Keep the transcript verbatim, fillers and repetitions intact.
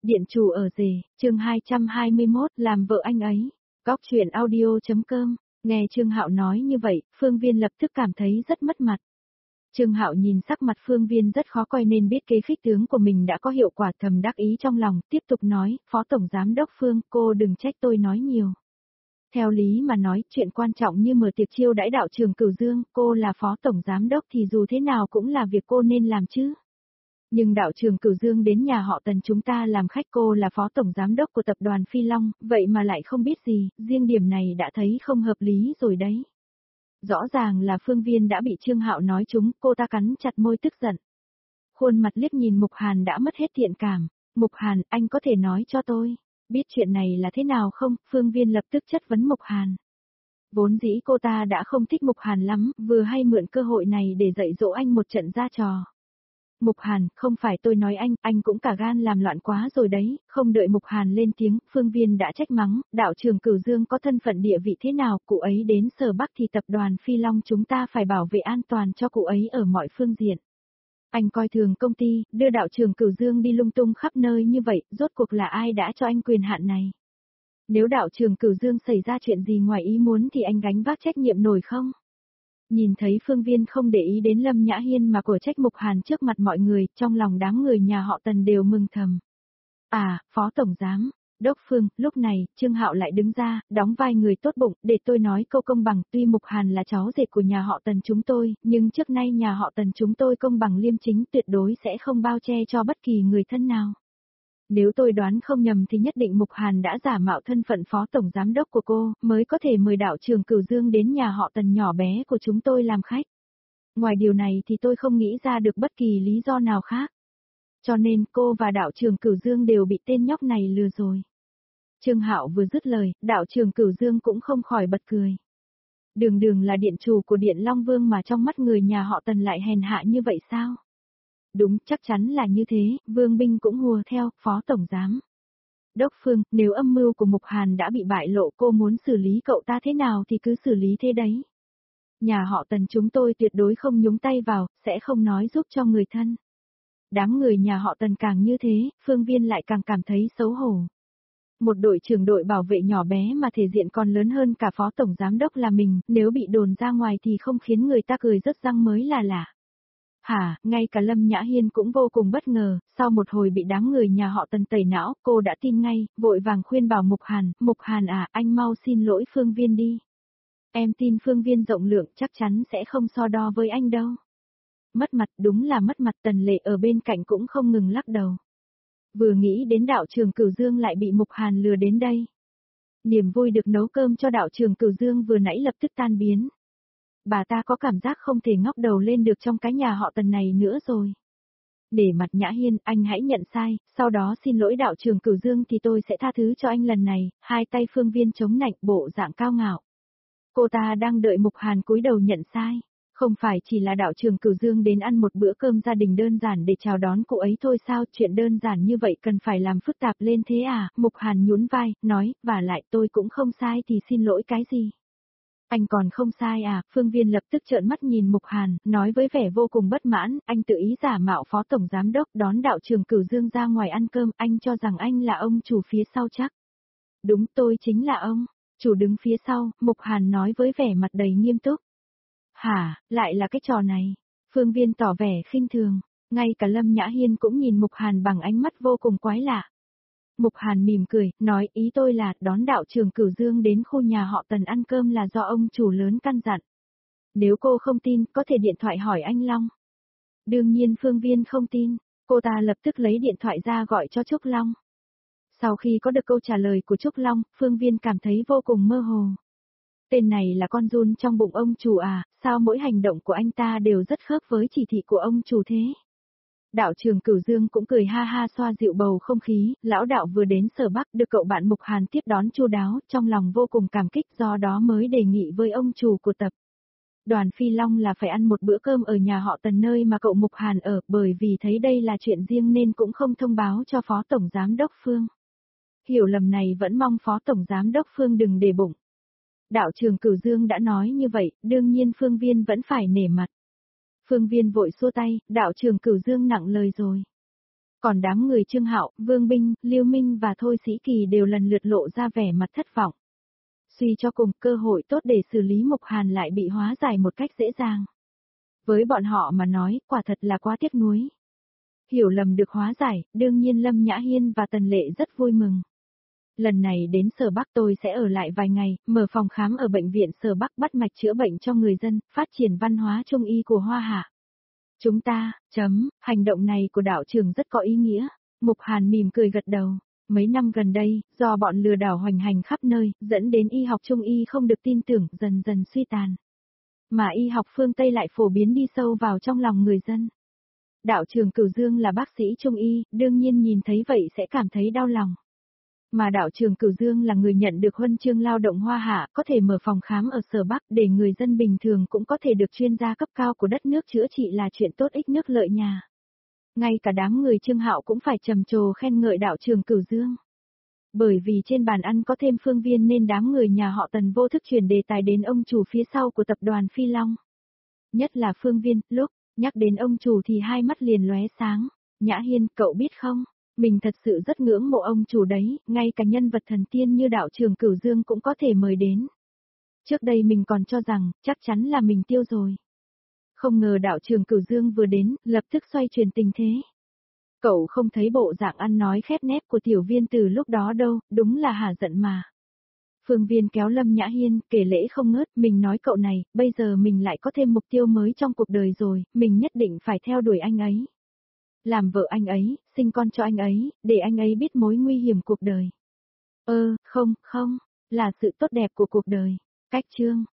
Điện chủ ở rể, chương hai trăm hai mươi mốt, làm vợ anh ấy. Góc truyện audio.com, nghe Trương Hạo nói như vậy, Phương Viên lập tức cảm thấy rất mất mặt. Trương Hạo nhìn sắc mặt Phương Viên rất khó coi nên biết kế khích tướng của mình đã có hiệu quả, thầm đắc ý trong lòng, tiếp tục nói, Phó Tổng Giám Đốc Phương, cô đừng trách tôi nói nhiều. Theo lý mà nói, chuyện quan trọng như mở tiệc chiêu đãi đạo trường Cửu Dương, cô là Phó Tổng Giám Đốc thì dù thế nào cũng là việc cô nên làm chứ. Nhưng đạo trường Cửu Dương đến nhà họ Tần chúng ta làm khách, cô là Phó Tổng Giám Đốc của tập đoàn Phi Long, vậy mà lại không biết gì, riêng điểm này đã thấy không hợp lý rồi đấy. Rõ ràng là Phương Viên đã bị Trương Hạo nói trúng, cô ta cắn chặt môi tức giận. Khuôn mặt liếc nhìn Mục Hàn đã mất hết thiện cảm. Mục Hàn, anh có thể nói cho tôi, biết chuyện này là thế nào không? Phương Viên lập tức chất vấn Mục Hàn. Vốn dĩ cô ta đã không thích Mục Hàn lắm, vừa hay mượn cơ hội này để dạy dỗ anh một trận ra trò. Mục Hàn, không phải tôi nói anh, anh cũng cả gan làm loạn quá rồi đấy, không đợi Mục Hàn lên tiếng, Phương Viên đã trách mắng, đạo trường Cửu Dương có thân phận địa vị thế nào, cụ ấy đến Sở Bắc thì tập đoàn Phi Long chúng ta phải bảo vệ an toàn cho cụ ấy ở mọi phương diện. Anh coi thường công ty, đưa đạo trường Cửu Dương đi lung tung khắp nơi như vậy, rốt cuộc là ai đã cho anh quyền hạn này? Nếu đạo trường Cửu Dương xảy ra chuyện gì ngoài ý muốn thì anh gánh vác trách nhiệm nổi không? Nhìn thấy Phương Viên không để ý đến Lâm Nhã Hiên mà cổ trách Mục Hàn trước mặt mọi người, trong lòng đám người nhà họ Tần đều mừng thầm. À, Phó Tổng Giám Đốc Phương, lúc này, Trương Hạo lại đứng ra, đóng vai người tốt bụng, để tôi nói câu công bằng, tuy Mục Hàn là cháu rể của nhà họ Tần chúng tôi, nhưng trước nay nhà họ Tần chúng tôi công bằng liêm chính, tuyệt đối sẽ không bao che cho bất kỳ người thân nào. Nếu tôi đoán không nhầm thì nhất định Mục Hàn đã giả mạo thân phận Phó Tổng Giám Đốc của cô, mới có thể mời đạo trường Cửu Dương đến nhà họ Tần nhỏ bé của chúng tôi làm khách. Ngoài điều này thì tôi không nghĩ ra được bất kỳ lý do nào khác. Cho nên cô và đạo trường Cửu Dương đều bị tên nhóc này lừa rồi. Trương Hạo vừa dứt lời, đạo trường Cửu Dương cũng không khỏi bật cười. Đường đường là điện chủ của Điện Long Vương mà trong mắt người nhà họ Tần lại hèn hạ như vậy sao? Đúng, chắc chắn là như thế, Vương Binh cũng hùa theo, Phó Tổng Giám Đốc Phương, nếu âm mưu của Mục Hàn đã bị bại lộ, cô muốn xử lý cậu ta thế nào thì cứ xử lý thế đấy. Nhà họ Tần chúng tôi tuyệt đối không nhúng tay vào, sẽ không nói giúp cho người thân. Đám người nhà họ Tần càng như thế, Phương Viên lại càng cảm thấy xấu hổ. Một đội trưởng đội bảo vệ nhỏ bé mà thể diện còn lớn hơn cả Phó Tổng Giám Đốc là mình, nếu bị đồn ra ngoài thì không khiến người ta cười rớt răng mới là lạ. Hả, ngay cả Lâm Nhã Hiên cũng vô cùng bất ngờ, sau một hồi bị đám người nhà họ Tần tẩy não, cô đã tin ngay, vội vàng khuyên bảo Mục Hàn, Mục Hàn à, anh mau xin lỗi Phương Viên đi. Em tin Phương Viên rộng lượng chắc chắn sẽ không so đo với anh đâu. Mất mặt, đúng là mất mặt. Tần Lệ ở bên cạnh cũng không ngừng lắc đầu. Vừa nghĩ đến đạo trường Cửu Dương lại bị Mục Hàn lừa đến đây. Niềm vui được nấu cơm cho đạo trường Cửu Dương vừa nãy lập tức tan biến. Bà ta có cảm giác không thể ngóc đầu lên được trong cái nhà họ Tần này nữa rồi. Để mặt Nhã Hiên, anh hãy nhận sai, sau đó xin lỗi đạo trường Cửu Dương thì tôi sẽ tha thứ cho anh lần này. Hai tay Phương Viên chống nạnh, bộ dạng cao ngạo. Cô ta đang đợi Mục Hàn cúi đầu nhận sai. Không phải chỉ là đạo trường Cửu Dương đến ăn một bữa cơm gia đình đơn giản để chào đón cô ấy thôi sao, chuyện đơn giản như vậy cần phải làm phức tạp lên thế à? Mục Hàn nhún vai, nói, và lại tôi cũng không sai thì xin lỗi cái gì? Anh còn không sai à? Phương Viên lập tức trợn mắt nhìn Mục Hàn, nói với vẻ vô cùng bất mãn, anh tự ý giả mạo Phó Tổng Giám Đốc đón đạo trường Cửu Dương ra ngoài ăn cơm, anh cho rằng anh là ông chủ phía sau chắc. Đúng, tôi chính là ông chủ đứng phía sau, Mục Hàn nói với vẻ mặt đầy nghiêm túc. Hả, lại là cái trò này? Phương Viên tỏ vẻ khinh thường, ngay cả Lâm Nhã Hiên cũng nhìn Mục Hàn bằng ánh mắt vô cùng quái lạ. Mục Hàn mỉm cười, nói ý tôi là đón đạo trường Cửu Dương đến khu nhà họ Tần ăn cơm là do ông chủ lớn căn dặn. Nếu cô không tin, có thể điện thoại hỏi anh Long. Đương nhiên Phương Viên không tin, cô ta lập tức lấy điện thoại ra gọi cho Trúc Long. Sau khi có được câu trả lời của Trúc Long, Phương Viên cảm thấy vô cùng mơ hồ. Tên này là con giun trong bụng ông chủ à, sao mỗi hành động của anh ta đều rất khớp với chỉ thị của ông chủ thế? Đạo trường Cửu Dương cũng cười ha ha xoa dịu bầu không khí, lão đạo vừa đến Sở Bắc được cậu bạn Mục Hàn tiếp đón chu đáo, trong lòng vô cùng cảm kích do đó mới đề nghị với ông chủ của tập đoàn Phi Long là phải ăn một bữa cơm ở nhà họ Tần nơi mà cậu Mục Hàn ở, bởi vì thấy đây là chuyện riêng nên cũng không thông báo cho Phó Tổng Giám Đốc Phương. Hiểu lầm này vẫn mong Phó Tổng Giám Đốc Phương đừng để bụng. Đạo trường Cửu Dương đã nói như vậy, đương nhiên Phương Viên vẫn phải nể mặt. Phương Viên vội xua tay, đạo trường Cửu Dương nặng lời rồi. Còn đám người Trương Hạo, Vương Binh, Lưu Minh và Thôi Sĩ Kỳ đều lần lượt lộ ra vẻ mặt thất vọng. Suy cho cùng, cơ hội tốt để xử lý Mục Hàn lại bị hóa giải một cách dễ dàng. Với bọn họ mà nói, quả thật là quá tiếc nuối. Hiểu lầm được hóa giải, đương nhiên Lâm Nhã Hiên và Tần Lệ rất vui mừng. Lần này đến Sở Bắc tôi sẽ ở lại vài ngày, mở phòng khám ở bệnh viện Sở Bắc bắt mạch chữa bệnh cho người dân, phát triển văn hóa trung y của Hoa Hạ. Chúng ta, chấm, hành động này của đạo trưởng rất có ý nghĩa. Mục Hàn mỉm cười gật đầu. Mấy năm gần đây, do bọn lừa đảo hoành hành khắp nơi, dẫn đến y học trung y không được tin tưởng, dần dần suy tàn. Mà y học phương Tây lại phổ biến đi sâu vào trong lòng người dân. Đạo trưởng Cửu Dương là bác sĩ trung y, đương nhiên nhìn thấy vậy sẽ cảm thấy đau lòng. Mà đạo trưởng Cửu Dương là người nhận được huân chương lao động Hoa Hạ, có thể mở phòng khám ở Sở Bắc để người dân bình thường cũng có thể được chuyên gia cấp cao của đất nước chữa trị là chuyện tốt ích nước lợi nhà. Ngay cả đám người Trương Hạo cũng phải trầm trồ khen ngợi đạo trưởng Cửu Dương. Bởi vì trên bàn ăn có thêm Phương Viên nên đám người nhà họ Tần vô thức chuyển đề tài đến ông chủ phía sau của tập đoàn Phi Long. Nhất là Phương Viên, lúc nhắc đến ông chủ thì hai mắt liền lóe sáng. Nhã Hiên, cậu biết không, mình thật sự rất ngưỡng mộ ông chủ đấy, ngay cả nhân vật thần tiên như đạo trưởng Cửu Dương cũng có thể mời đến. Trước đây mình còn cho rằng, chắc chắn là mình tiêu rồi. Không ngờ đạo trưởng Cửu Dương vừa đến, lập tức xoay chuyển tình thế. Cậu không thấy bộ dạng ăn nói khép nép của tiểu Viên từ lúc đó đâu, đúng là hả giận mà. Phương Viên kéo Lâm Nhã Hiên, kể lễ không ngớt, mình nói cậu này, bây giờ mình lại có thêm mục tiêu mới trong cuộc đời rồi, mình nhất định phải theo đuổi anh ấy. Làm vợ anh ấy, sinh con cho anh ấy, để anh ấy biết mối nguy hiểm cuộc đời. Ơ, không, không, là sự tốt đẹp của cuộc đời. Cách chương.